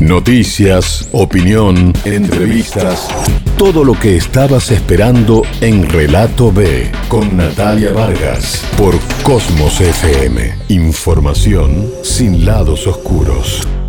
Noticias, opinión, entrevistas. Todo lo que estabas esperando en Relato B con Natalia Vargas por Cosmos FM. Información sin lados oscuros.